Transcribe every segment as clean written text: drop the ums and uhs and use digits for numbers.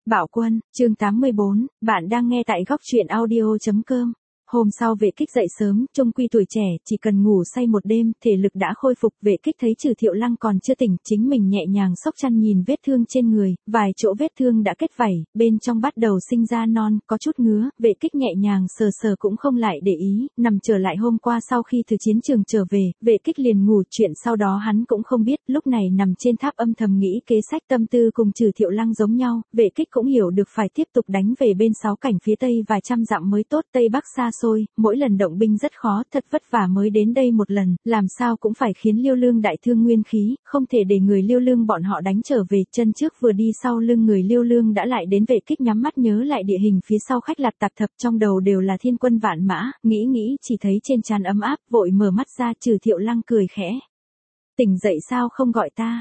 Bạo Quân, chương 84, bạn đang nghe tại góc truyện audio.com. Hôm sau Vệ Kích dậy sớm, trung quy tuổi trẻ, chỉ cần ngủ say một đêm, thể lực đã khôi phục. Vệ Kích thấy Trừ Thiệu Lăng còn chưa tỉnh, chính mình nhẹ nhàng xốc chăn nhìn vết thương trên người, vài chỗ vết thương đã kết vảy, bên trong bắt đầu sinh ra non, có chút ngứa. Vệ Kích nhẹ nhàng sờ sờ cũng không lại để ý, nằm trở lại hôm qua sau khi từ chiến trường trở về, Vệ Kích liền ngủ. Chuyện sau đó hắn cũng không biết, lúc này nằm trên tháp âm thầm nghĩ kế sách, tâm tư cùng Trừ Thiệu Lăng giống nhau. Vệ Kích cũng hiểu được phải tiếp tục đánh về bên sáu cảnh phía tây vài trăm dặm mới tốt. Tây Bắc xa xôi, mỗi lần động binh rất khó, thật vất vả mới đến đây một lần, làm sao cũng phải khiến Liêu Lương đại thương nguyên khí, không thể để người Liêu Lương bọn họ đánh trở về. Chân trước vừa đi, sau lưng người Liêu Lương đã lại đến. Vệ Kích nhắm mắt nhớ lại địa hình phía sau khách lạt tạp thập, trong đầu đều là thiên quân vạn mã, nghĩ chỉ thấy trên trán ấm áp, vội mở mắt ra. Trừ Thiệu Lăng cười khẽ: "Tỉnh dậy sao không gọi ta?"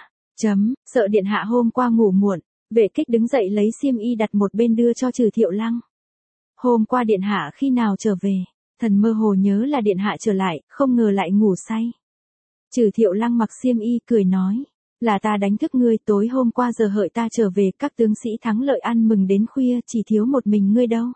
Sợ điện hạ hôm qua ngủ muộn. Vệ Kích đứng dậy lấy xiêm y đặt một bên đưa cho Trừ Thiệu Lăng. "Hôm qua điện hạ khi nào trở về? Thần mơ hồ nhớ là điện hạ trở lại, không ngờ lại ngủ say." Trừ Thiệu Lăng mặc xiêm y cười nói: "Là ta đánh thức ngươi, tối hôm qua giờ hợi ta trở về, các tướng sĩ thắng lợi ăn mừng đến khuya, chỉ thiếu một mình ngươi đâu."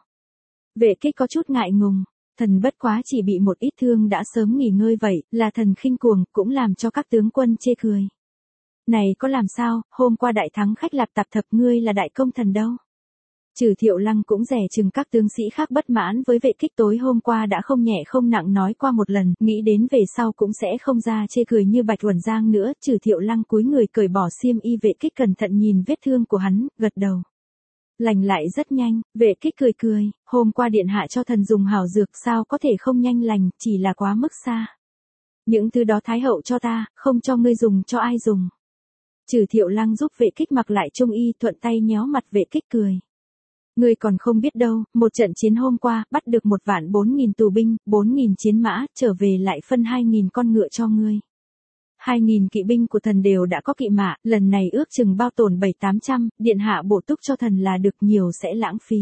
Vệ Kích có chút ngại ngùng: "Thần bất quá chỉ bị một ít thương đã sớm nghỉ ngơi vậy, là thần khinh cuồng, cũng làm cho các tướng quân chê cười." "Này có làm sao, hôm qua đại thắng khách Lạp Tạp Thập, ngươi là đại công thần đâu." Trừ Thiệu Lăng cũng dè chừng các tướng sĩ khác bất mãn với Vệ Kích tối hôm qua đã không nhẹ không nặng nói qua một lần, nghĩ đến về sau cũng sẽ không ra chê cười như Bạch Uẩn Giang nữa. Trừ Thiệu Lăng cúi người cởi bỏ xiêm y. Vệ Kích cẩn thận nhìn vết thương của hắn, gật đầu: "Lành lại rất nhanh." Vệ Kích cười: "Hôm qua điện hạ cho thần dùng hảo dược, sao có thể không nhanh lành, chỉ là quá mức xa. Những thứ đó Thái hậu cho ta, không cho ngươi dùng, cho ai dùng?" Trừ Thiệu Lăng giúp Vệ Kích mặc lại trung y, thuận tay nhéo mặt. Vệ Kích cười: "Ngươi còn không biết đâu, một trận chiến hôm qua, bắt được 1.400.000 tù binh, 4.000 chiến mã, trở về lại phân 2.000 con ngựa cho ngươi. 2.000 kỵ binh của thần đều đã có kỵ mã, lần này ước chừng bao tổn 700-800, điện hạ bổ túc cho thần là được, nhiều sẽ lãng phí."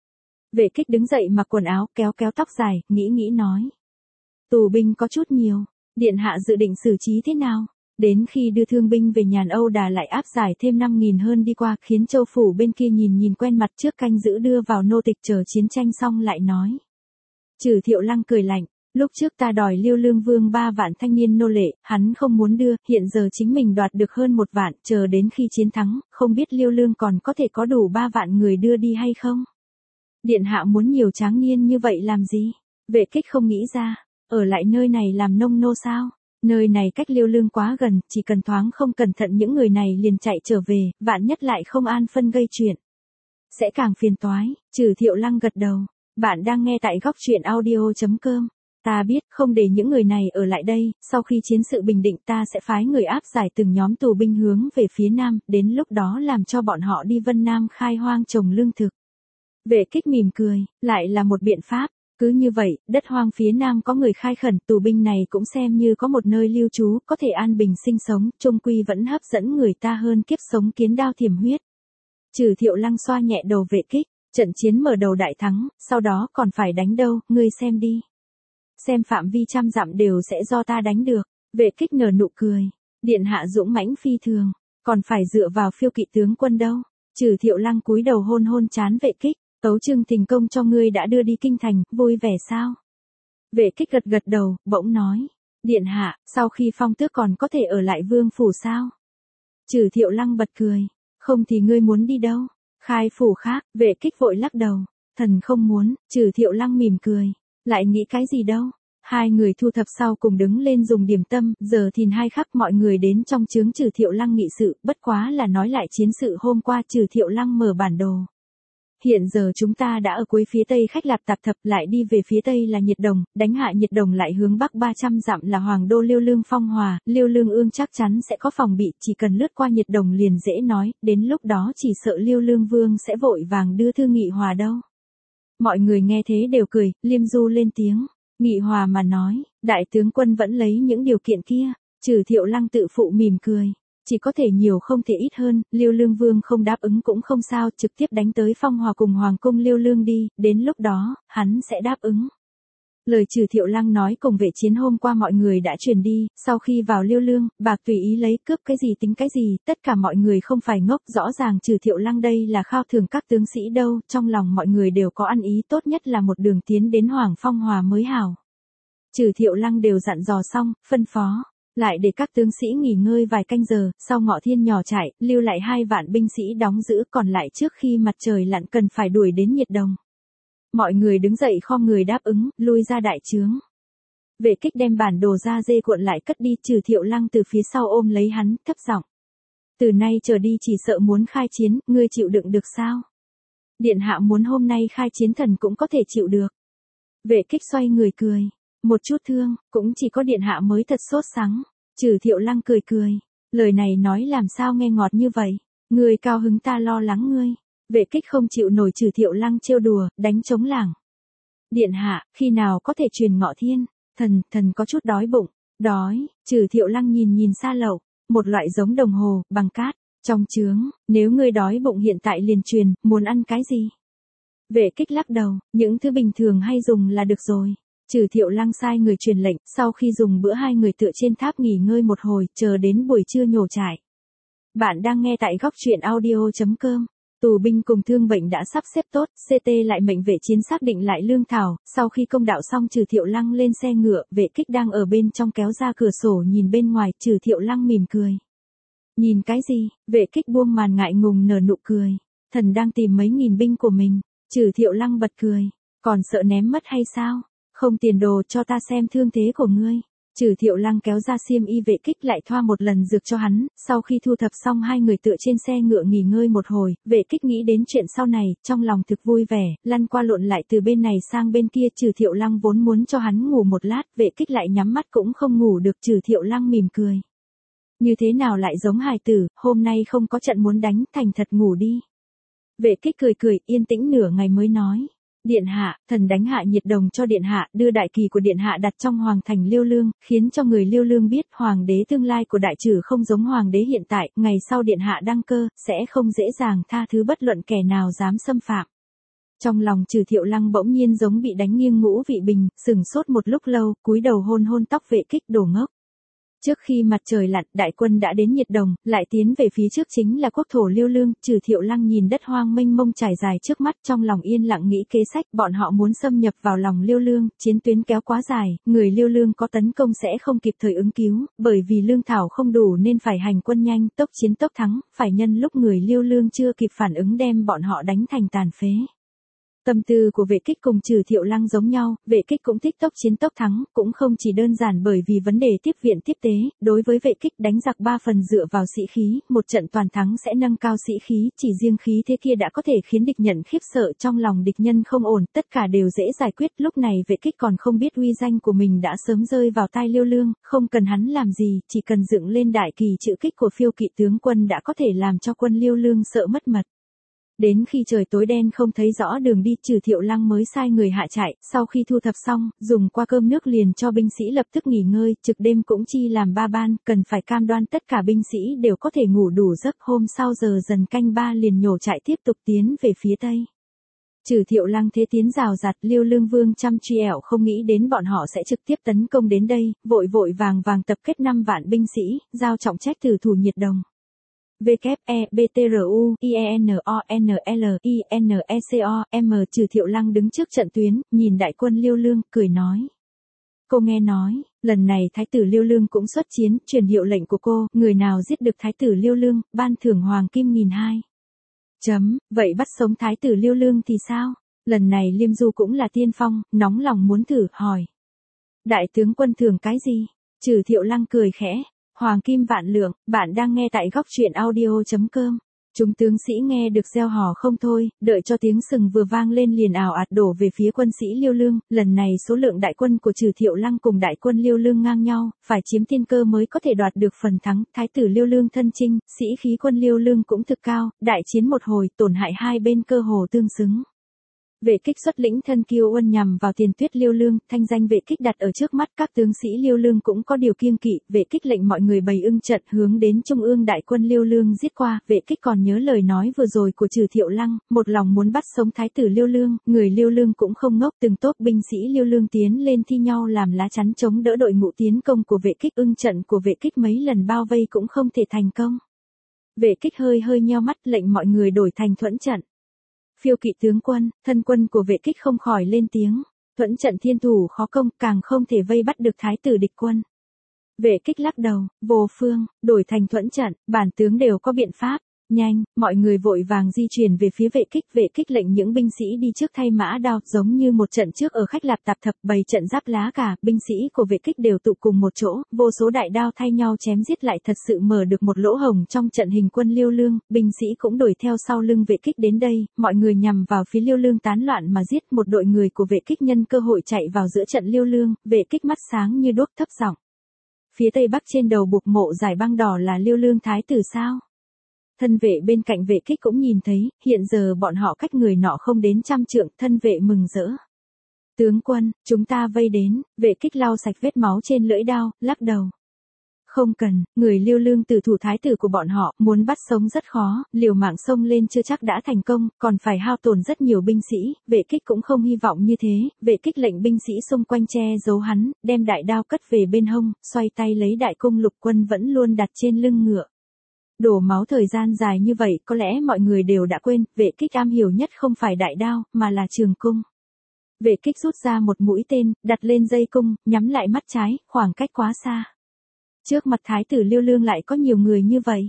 Vệ Kích đứng dậy mặc quần áo, kéo tóc dài, nghĩ nói: "Tù binh có chút nhiều, điện hạ dự định xử trí thế nào? Đến khi đưa thương binh về nhàn Âu Đà lại áp giải thêm 5.000 hơn đi qua, khiến châu phủ bên kia nhìn quen mặt, trước canh giữ đưa vào nô tịch, chờ chiến tranh xong lại nói." Trừ Thiệu Lăng cười lạnh: "Lúc trước ta đòi Liêu Lương Vương 3 vạn thanh niên nô lệ, hắn không muốn đưa, hiện giờ chính mình đoạt được hơn 1 vạn, chờ đến khi chiến thắng, không biết Liêu Lương còn có thể có đủ 3 vạn người đưa đi hay không? Điện hạ muốn nhiều tráng niên như vậy làm gì?" Vệ Kích không nghĩ ra: "Ở lại nơi này làm nông nô sao? Nơi này cách Liêu Lương quá gần, chỉ cần thoáng không cẩn thận những người này liền chạy trở về, vạn nhất lại không an phân gây chuyện, sẽ càng phiền toái." Trừ Thiệu Lăng gật đầu: "Bạn đang nghe tại góc truyện audio.com. Ta biết, không để những người này ở lại đây, sau khi chiến sự bình định ta sẽ phái người áp giải từng nhóm tù binh hướng về phía Nam, đến lúc đó làm cho bọn họ đi Vân Nam khai hoang trồng lương thực." Vệ Kích mỉm cười: "Lại là một biện pháp. Cứ như vậy, đất hoang phía Nam có người khai khẩn, tù binh này cũng xem như có một nơi lưu trú, có thể an bình sinh sống, chung quy vẫn hấp dẫn người ta hơn kiếp sống kiến đao thiểm huyết." Trừ Thiệu Lăng xoa nhẹ đầu Vệ Kích: "Trận chiến mở đầu đại thắng, sau đó còn phải đánh đâu, ngươi xem đi. Xem phạm vi trăm dặm đều sẽ do ta đánh được." Vệ Kích nở nụ cười: "Điện hạ dũng mãnh phi thường, còn phải dựa vào phiêu kỵ tướng quân đâu." Trừ Thiệu Lăng cúi đầu hôn trán Vệ Kích: "Tấu chương thành công cho ngươi đã đưa đi kinh thành, vui vẻ sao?" Vệ Kích gật đầu, bỗng nói: "Điện hạ, sau khi phong tước còn có thể ở lại vương phủ sao?" Trừ Thiệu Lăng bật cười: "Không thì ngươi muốn đi đâu? Khai phủ khác?" Vệ Kích vội lắc đầu: "Thần không muốn." Trừ Thiệu Lăng mỉm cười: "Lại nghĩ cái gì đâu?" Hai người thu thập sau cùng đứng lên dùng điểm tâm, giờ thìn 2 khắc mọi người đến trong chướng Trừ Thiệu Lăng nghị sự, bất quá là nói lại chiến sự hôm qua. Trừ Thiệu Lăng mở bản đồ: "Hiện giờ chúng ta đã ở cuối phía tây khách Lạp Tạp Thập, lại đi về phía tây là Nhiệt Đồng, đánh hạ Nhiệt Đồng lại hướng bắc 300 dặm là Hoàng đô Liêu Lương Phong Hòa, Liêu Lương Ương chắc chắn sẽ có phòng bị, chỉ cần lướt qua Nhiệt Đồng liền dễ nói, đến lúc đó chỉ sợ Liêu Lương Vương sẽ vội vàng đưa thư nghị hòa đâu." Mọi người nghe thế đều cười, liêm du lên tiếng: "Nghị hòa mà nói, đại tướng quân vẫn lấy những điều kiện kia." Trừ Thiệu Lăng tự phụ mỉm cười: "Chỉ có thể nhiều không thể ít hơn, Liêu Lương Vương không đáp ứng cũng không sao, trực tiếp đánh tới Phong Hòa cùng Hoàng cung Liêu Lương đi, đến lúc đó, hắn sẽ đáp ứng." Lời Trừ Thiệu Lăng nói cùng vệ chiến hôm qua mọi người đã truyền đi, sau khi vào Liêu Lương, bạc tùy ý lấy, cướp cái gì tính cái gì, tất cả mọi người không phải ngốc, rõ ràng Trừ Thiệu Lăng đây là khao thưởng các tướng sĩ đâu, trong lòng mọi người đều có ăn ý, tốt nhất là một đường tiến đến Hoàng Phong Hòa mới hảo. Trừ Thiệu Lăng đều dặn dò xong, phân phó, lại để các tướng sĩ nghỉ ngơi vài canh giờ, sau Ngọ Thiên nhỏ chạy, lưu lại 2 vạn binh sĩ đóng giữ, còn lại trước khi mặt trời lặn cần phải đuổi đến Nhiệt Đồng. Mọi người đứng dậy khom người đáp ứng, lui ra đại trướng. Vệ Kích đem bản đồ da dê cuộn lại cất đi, Trừ Thiệu Lăng từ phía sau ôm lấy hắn, thấp giọng. Từ nay trở đi chỉ sợ muốn khai chiến, ngươi chịu đựng được sao? Điện hạ muốn hôm nay khai chiến thần cũng có thể chịu được. Vệ Kích xoay người cười. Một chút thương, cũng chỉ có điện hạ mới thật sốt sắng. Trừ Thiệu Lăng cười cười. Lời này nói làm sao nghe ngọt như vậy? Ngươi cao hứng ta lo lắng ngươi. Vệ Kích không chịu nổi Trừ Thiệu Lăng trêu đùa, đánh trống lảng. Điện hạ, khi nào có thể truyền Ngọ Thiên? Thần có chút đói bụng. Đói, Trừ Thiệu Lăng nhìn xa lậu. Một loại giống đồng hồ, bằng cát. Trong trướng, nếu ngươi đói bụng hiện tại liền truyền, muốn ăn cái gì? Vệ Kích lắc đầu, những thứ bình thường hay dùng là được rồi. Trừ Thiệu Lăng sai người truyền lệnh, sau khi dùng bữa 2 người tựa trên tháp nghỉ ngơi một hồi, chờ đến buổi trưa nhổ trại. Bạn đang nghe tại góc truyện audio.com. Tù binh cùng thương bệnh đã sắp xếp tốt, CT lại mệnh vệ chiến xác định lại lương thảo, sau khi công đạo xong Trừ Thiệu Lăng lên xe ngựa, Vệ Kích đang ở bên trong kéo ra cửa sổ nhìn bên ngoài, Trừ Thiệu Lăng mỉm cười. Nhìn cái gì? Vệ Kích buông màn ngại ngùng nở nụ cười. Thần đang tìm mấy nghìn binh của mình. Trừ Thiệu Lăng bật cười. Còn sợ ném mất hay sao? Không tiền đồ cho ta xem thương thế của ngươi. Trừ Thiệu Lăng kéo ra xiêm y, Vệ Kích lại thoa một lần dược cho hắn, sau khi thu thập xong 2 người tựa trên xe ngựa nghỉ ngơi một hồi, Vệ Kích nghĩ đến chuyện sau này, trong lòng thực vui vẻ, lăn qua lộn lại từ bên này sang bên kia. Trừ Thiệu Lăng vốn muốn cho hắn ngủ một lát, Vệ Kích lại nhắm mắt cũng không ngủ được. Trừ Thiệu Lăng mỉm cười. Như thế nào lại giống hài tử, hôm nay không có trận muốn đánh, thành thật ngủ đi. Vệ Kích cười cười, yên tĩnh nửa ngày mới nói. Điện hạ, thần đánh hạ Nhiệt Đồng cho điện hạ, đưa đại kỳ của điện hạ đặt trong hoàng thành Liêu Lương, khiến cho người Liêu Lương biết hoàng đế tương lai của đại trừ không giống hoàng đế hiện tại, ngày sau điện hạ đăng cơ, sẽ không dễ dàng tha thứ bất luận kẻ nào dám xâm phạm. Trong lòng Trừ Thiệu Lăng bỗng nhiên giống bị đánh nghiêng ngũ vị bình, sừng sốt một lúc lâu, cúi đầu hôn hôn tóc Vệ Kích, đồ ngốc. Trước khi mặt trời lặn, đại quân đã đến Nhiệt Đồng, lại tiến về phía trước chính là quốc thổ Liêu Lương. Trừ Thiệu Lăng nhìn đất hoang mênh mông trải dài trước mắt, trong lòng yên lặng nghĩ kế sách, bọn họ muốn xâm nhập vào lòng Liêu Lương, chiến tuyến kéo quá dài, người Liêu Lương có tấn công sẽ không kịp thời ứng cứu, bởi vì lương thảo không đủ nên phải hành quân nhanh, tốc chiến tốc thắng, phải nhân lúc người Liêu Lương chưa kịp phản ứng đem bọn họ đánh thành tàn phế. Tâm tư của Vệ Kích cùng Trừ Thiệu Lăng giống nhau, Vệ Kích cũng thích tốc chiến tốc thắng, cũng không chỉ đơn giản bởi vì vấn đề tiếp viện tiếp tế, đối với Vệ Kích đánh giặc 3 phần dựa vào sĩ khí, một trận toàn thắng sẽ nâng cao sĩ khí, chỉ riêng khí thế kia đã có thể khiến địch nhân khiếp sợ, trong lòng địch nhân không ổn, tất cả đều dễ giải quyết. Lúc này Vệ Kích còn không biết uy danh của mình đã sớm rơi vào tai Liêu Lương, không cần hắn làm gì, chỉ cần dựng lên đại kỳ chữ kích của phiêu kỵ tướng quân đã có thể làm cho quân Liêu Lương sợ mất mật. Đến khi trời tối đen không thấy rõ đường đi, Trừ Thiệu Lăng mới sai người hạ trại, sau khi thu thập xong, dùng qua cơm nước liền cho binh sĩ lập tức nghỉ ngơi, trực đêm cũng chi làm 3 ban, cần phải cam đoan tất cả binh sĩ đều có thể ngủ đủ giấc. Hôm sau giờ dần canh 3 liền nhổ trại tiếp tục tiến về phía tây. Trừ Thiệu Lăng thế tiến rào rạt, Liêu Lương vương chăm truy ẻo không nghĩ đến bọn họ sẽ trực tiếp tấn công đến đây, vội vàng tập kết 5 vạn binh sĩ, giao trọng trách thử thủ Nhiệt Đồng. WEBTRUIENONLINECOM. Trừ Thiệu Lăng đứng trước trận tuyến, nhìn đại quân Liêu Lương, cười nói. Cô nghe nói, lần này Thái tử Liêu Lương cũng xuất chiến, truyền hiệu lệnh của cô, người nào giết được Thái tử Liêu Lương, ban thưởng hoàng kim 1.200. Vậy bắt sống Thái tử Liêu Lương thì sao? Lần này Liêm Du cũng là tiên phong, nóng lòng muốn thử, hỏi. Đại tướng quân thưởng cái gì? Trừ Thiệu Lăng cười khẽ. Hoàng kim vạn lượng. Bạn đang nghe tại góc truyện audio.com. Chúng tướng sĩ nghe được reo hò không thôi, đợi cho tiếng sừng vừa vang lên liền ào ạt đổ về phía quân sĩ Liêu Lương. Lần này số lượng đại quân của Trừ Thiệu Lăng cùng đại quân Liêu Lương ngang nhau, phải chiếm tiên cơ mới có thể đoạt được phần thắng. Thái tử Liêu Lương thân chinh, sĩ khí quân Liêu Lương cũng thực cao, đại chiến một hồi, tổn hại hai bên cơ hồ tương xứng. Vệ Kích xuất lĩnh thân Kiêu Uân nhằm vào Tiền Tuyết Liêu Lương, thanh danh Vệ Kích đặt ở trước mắt, các tướng sĩ Liêu Lương cũng có điều kiêng kỵ, Vệ Kích lệnh mọi người bày ưng trận hướng đến trung ương đại quân Liêu Lương giết qua, Vệ Kích còn nhớ lời nói vừa rồi của Trừ Thiệu Lăng, một lòng muốn bắt sống thái tử Liêu Lương, người Liêu Lương cũng không ngốc, từng tốp binh sĩ Liêu Lương tiến lên thi nhau làm lá chắn chống đỡ đội ngũ tiến công của Vệ Kích, ưng trận của Vệ Kích mấy lần bao vây cũng không thể thành công. Vệ Kích hơi hơi nheo mắt lệnh mọi người đổi thành thuẫn trận. Phiêu kỵ tướng quân, thân quân của Vệ Kích không khỏi lên tiếng, thuẫn trận thiên thủ khó công, càng không thể vây bắt được thái tử địch quân. Vệ Kích lắc đầu, vô phương, đổi thành thuẫn trận, bản tướng đều có biện pháp. Nhanh, mọi người vội vàng di chuyển về phía Vệ Kích lệnh những binh sĩ đi trước thay mã đao, giống như một trận trước ở khách Lạp Tạp Thập, bày trận giáp lá cả, binh sĩ của Vệ Kích đều tụ cùng một chỗ, vô số đại đao thay nhau chém giết lại thật sự mở được một lỗ hổng trong trận hình quân Liêu Lương, binh sĩ cũng đuổi theo sau lưng Vệ Kích đến đây, mọi người nhằm vào phía Liêu Lương tán loạn mà giết, một đội người của Vệ Kích nhân cơ hội chạy vào giữa trận Liêu Lương, Vệ Kích mắt sáng như đuốc thấp giọng. Phía tây bắc trên đầu buộc mộ giải băng đỏ là Liêu Lương thái tử sao? Thân vệ bên cạnh Vệ Kích cũng nhìn thấy, hiện giờ bọn họ cách người nọ không đến 100 trượng, thân vệ mừng rỡ. Tướng quân, chúng ta vây đến, Vệ Kích lau sạch vết máu trên lưỡi đao, lắc đầu. Không cần, người Liêu Lương tử thủ thái tử của bọn họ, muốn bắt sống rất khó, liều mạng xông lên chưa chắc đã thành công, còn phải hao tổn rất nhiều binh sĩ, Vệ Kích cũng không hy vọng như thế, Vệ Kích lệnh binh sĩ xung quanh che giấu hắn, đem đại đao cất về bên hông, xoay tay lấy đại cung lục quân vẫn luôn đặt trên lưng ngựa. Đổ máu thời gian dài như vậy, có lẽ mọi người đều đã quên, Vệ Kích am hiểu nhất không phải đại đao, mà là trường cung. Vệ Kích rút ra một mũi tên, đặt lên dây cung, nhắm lại mắt trái, khoảng cách quá xa. Trước mặt thái tử Liêu Lương lại có nhiều người như vậy.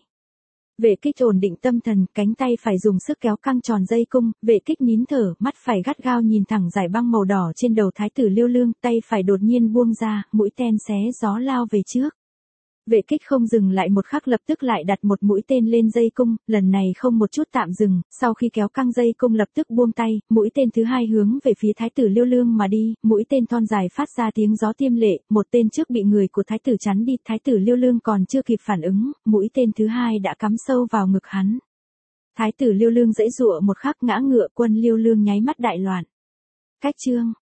Vệ Kích ổn định tâm thần, cánh tay phải dùng sức kéo căng tròn dây cung, Vệ Kích nín thở, mắt phải gắt gao nhìn thẳng dải băng màu đỏ trên đầu thái tử Liêu Lương, tay phải đột nhiên buông ra, mũi tên xé gió lao về trước. Vệ Kích không dừng lại một khắc, lập tức lại đặt một mũi tên lên dây cung, lần này không một chút tạm dừng, sau khi kéo căng dây cung lập tức buông tay, mũi tên thứ hai hướng về phía thái tử Liêu Lương mà đi, mũi tên thon dài phát ra tiếng gió tiêm lệ, một tên trước bị người của thái tử chắn đi, thái tử Liêu Lương còn chưa kịp phản ứng, mũi tên thứ hai đã cắm sâu vào ngực hắn. Thái tử Liêu Lương giãy giụa một khắc ngã ngựa, quân Liêu Lương nháy mắt đại loạn. Cách chương